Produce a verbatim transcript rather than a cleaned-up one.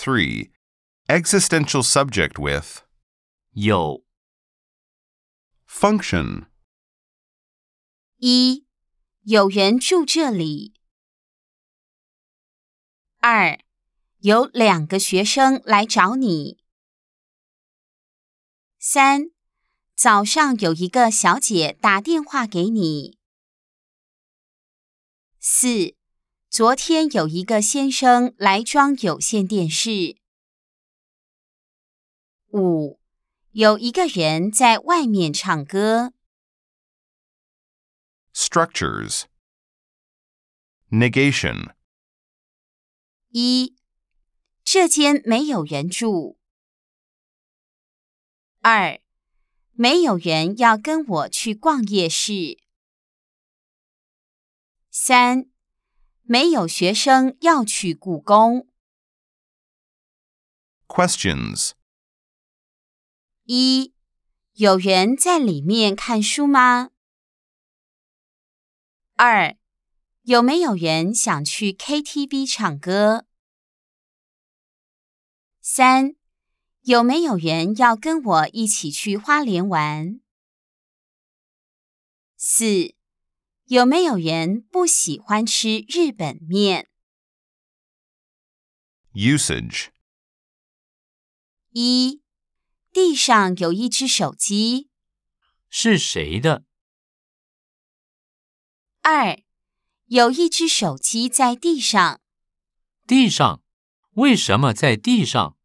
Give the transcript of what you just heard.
three. Existential subject with 有 function. 一、有人住这里。二、有两个学生来找你。三、早上有一个小姐打电话给你。四、昨天有一个先生来装有线电视。五、有一个人在外面唱歌。 Structures. Negation. 一、这间没有人住。二、没有人要跟我去逛夜市。三、没有学生要去故宫。 Questions. 一、有人在里面看书吗？二、有没有人想去 K T V 唱歌？三、有没有人要跟我一起去花莲玩？四、有没有人不喜欢吃日本面？ Usage. 一、地上有一只手机。 是谁的？ 二、有一只手机在地上。 地上？为什么在地上？